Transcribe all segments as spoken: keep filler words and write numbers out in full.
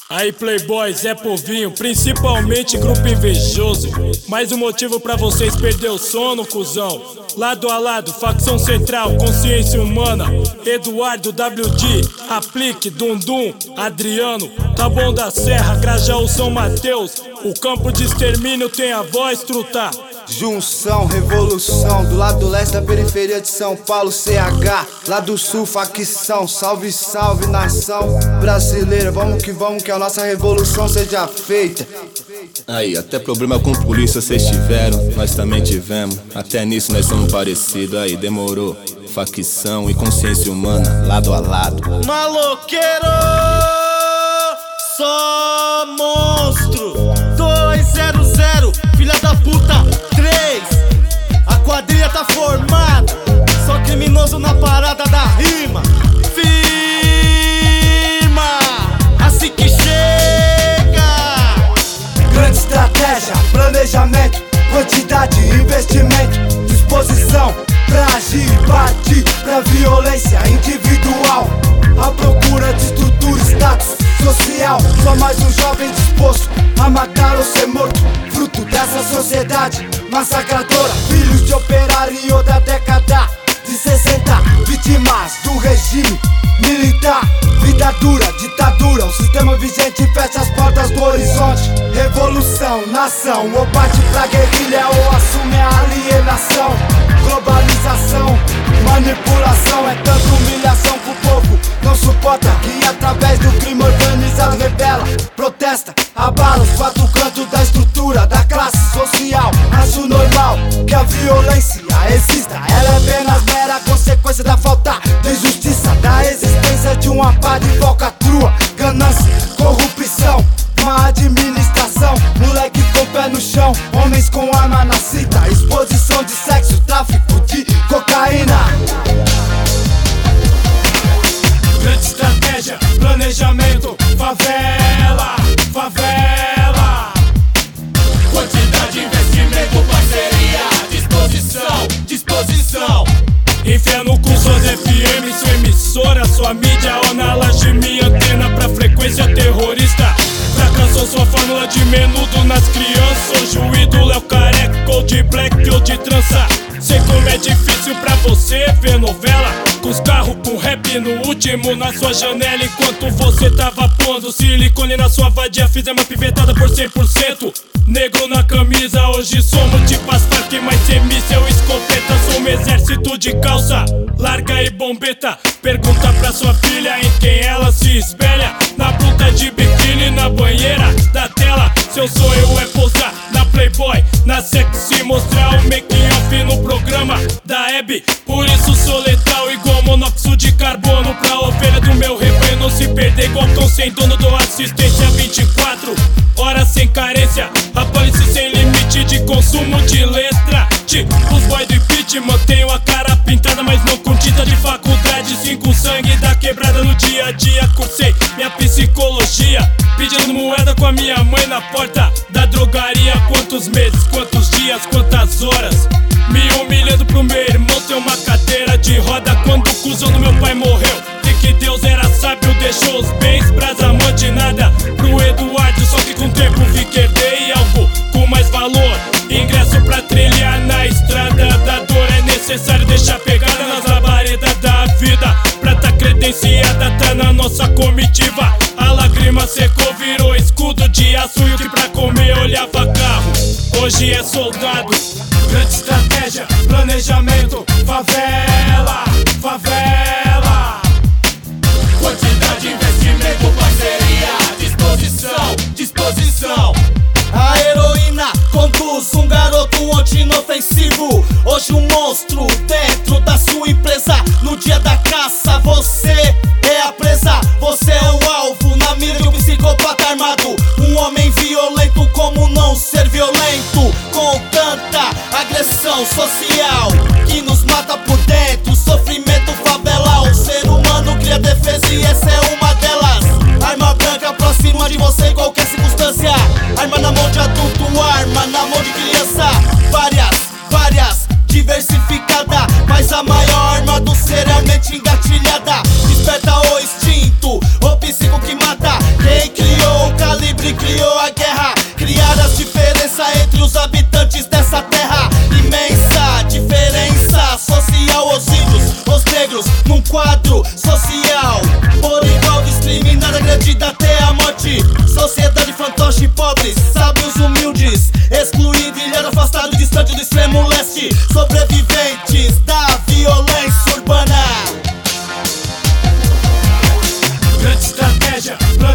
Aí Playboy, Zé Povinho, principalmente grupo invejoso. Mais um motivo pra vocês perder o sono, cuzão. Lado a lado, facção central, consciência humana. Eduardo, W D, Aplique, Dundum, Adriano, Taboão da Serra, Grajaú, São Mateus. O campo de extermínio tem a voz, truta. Junção, revolução, do lado leste da periferia de São Paulo, C H. Lá do sul, facção, salve, salve, nação brasileira. Vamos que vamos, que a nossa revolução seja feita. Aí, até problema com polícia vocês tiveram, nós também tivemos. Até nisso nós somos parecidos, aí demorou. Facção e consciência humana, lado a lado. Maloqueiro, só monstro. Dois zero zero, filha da puta. Três, a quadrilha tá formada. Só criminoso na parada da rima. Firma, assim que chega. Grande estratégia, planejamento, quantidade, investimento, disposição pra agir e partir pra violência individual. A procura de estrutura, status social. Só mais um jovem disposto a matar ou ser morto, fruto dessa sociedade massacradora. Filhos de operário em outra década de sessenta, vítimas do regime militar. Vida dura, ditadura, o sistema vigente fecha as portas do horizonte. Revolução, nação, ou parte pra guerrilha ou assume a alienação. Globalização, manipulação, é tanta humilhação que o povo não suporta. Que através do crime organizado rebela, protesta, abala os quatro cantos da estrutura da classe social. Acho normal que a violência exista, ela é apenas mera consequência da falta de justiça, da existência de uma pá de falcatrua, ganância, corrupção, má administração, moleque com pé no chão, homens com arma na cinta, exposição de sexo, tráfico de cocaína. Grande estratégia, planejamento, favela, favela. Quantidade, investimento, parceria, disposição, disposição. Enfia no cu suas F M, sua emissora, sua mídia ou na laje minha antena pra frequência terrorista. Fracassou sua fórmula de menudo nas crianças. Hoje o ídolo é o careca, ou de black ou de trança. Sei como é difícil pra você ver novela com os carros com rap no último na sua janela. Enquanto você tava pondo silicone na sua vadia, fizemos uma pivetada por cem por cento. Negro na camisa, hoje somos tipo as Farc, mas sem míssel, escopeta. Somos exército de calça larga e bombeta. Pergunta pra sua filha em quem ela se espelha. Na puta de biquíni, na banheira da tela. Seu sonho é pousar na Playboy, na sexy, mostrar o making off no programa da Hebe. Por isso sou letal igual monóxido de carbono, pra ovelha do meu rebanho não se perder igual cão sem dono. Dou assistência vinte e quatro horas sem carência. A polícia sem limite de consumo de letra. Tipo os boy do pitch, mantenho a cara pintada, mas não com tinta de faculdade. Cinco sangue da quebrada no dia a dia. Cursei minha psicologia, pedindo moeda com a minha mãe na porta da drogaria. Quantos meses, quantos dias, quantas horas me humilhando pro meu irmão ter uma cadeira de roda. Quando o cuzão do meu pai morreu, vi que Deus era sábio, deixou os bens pras amantes de nada pro Eduardo. Só que com o tempo vi que herdei algo com mais valor. Ingresso pra trilhar na estrada da dor. É necessário deixar pegada nas labaredas da vida pra tá credenciada, tá na nossa comitiva. A lágrima secou, virou escudo de aço. E o que pra comer olhava carro, hoje é soldado. Grande estratégia, planejamento, favela, favela. Quantidade, investimento, parceria, disposição, disposição. A heroína conduz um garoto ontem inofensivo, hoje um monstro dentro da sua empresa. No dia da caça você é a presa, você é o alvo na mira de um psicopata armado. Um homem violento, como não ser violento? Com tanta agressão social que nos mata por dentro, sofrimento favelal. O ser humano cria defesa e essa é uma delas. Arma branca próxima de você em qualquer circunstância. Arma na mão de adulto, arma na mão de criança. Várias, várias, diversificada, mas a maior arma do ser é a mente engatilhada. Desperta o instinto, o psico que mata. Quem criou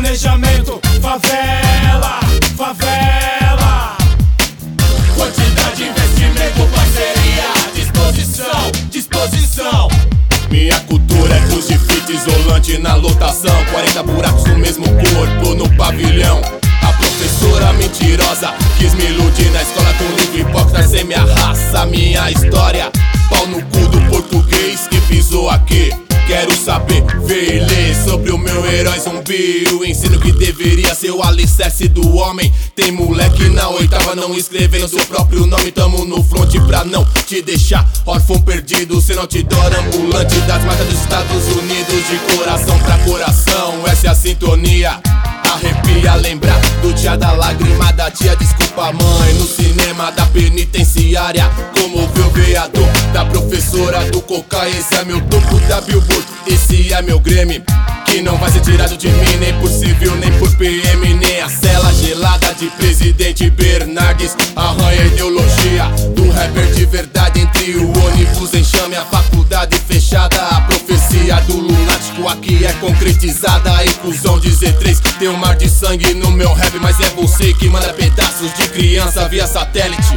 planejamento, favela, favela. Quantidade, investimento, parceria, disposição, disposição. Minha cultura é crucifixo isolante na lotação, quarenta buracos no mesmo corpo no pavilhão. A professora mentirosa quis me iludir na escola com livro hipócrita sem minha raça, minha história. Pau no cu do português que pisou aqui. Quero saber, ver e ler sobre o meu herói zumbi. O ensino que deveria ser o alicerce do homem. Tem moleque na oitava não escrevendo seu próprio nome. Tamo no front pra não te deixar órfão perdido. Se não te dor ambulante das matas dos Estados Unidos. De coração pra coração, essa é a sintonia. Arrepia lembrar do dia da lágrima da tia, desculpa mãe. No cinema da penitenciária, comoveu o vereador da professora do coca. Esse é meu topo da Billboard, esse é meu Grêmio, que não vai ser tirado de mim, nem por civil, nem por P M, nem a cela gelada de presidente Bernardes. Arranha a ideologia do rapper de verdade entre o ônibus em chame, a faculdade fechada. A profecia do lunático aqui é concretizada. A inclusão de Z três tem um mar de sangue no meu rap, mas é você que manda pedaços de criança via satélite.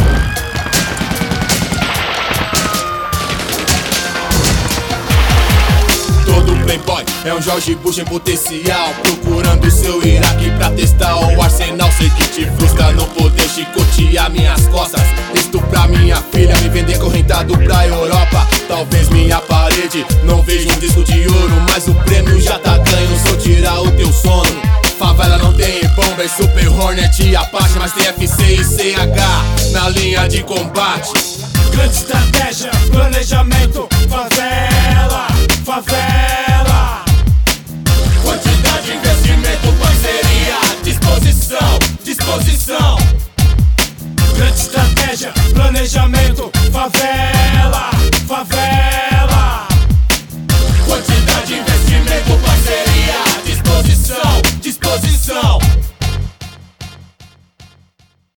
Todo playboy é um George Bush em potencial, procurando seu Iraque pra testar o arsenal. Sei que te frustra não poder chicotear minhas costas, estuprar minha filha, me vender correntado pra Europa. Talvez minha parede não veja um disco de ouro, mas o prêmio já tá ganho se eu tirar o teu sono. Favela não tem bomba, é Super Hornet e Apache, mas tem F C e C H na linha de combate. Grande estratégia, planejamento, favela, favela. Quantidade, investimento, parceria, disposição, disposição. Grande estratégia, planejamento, favela.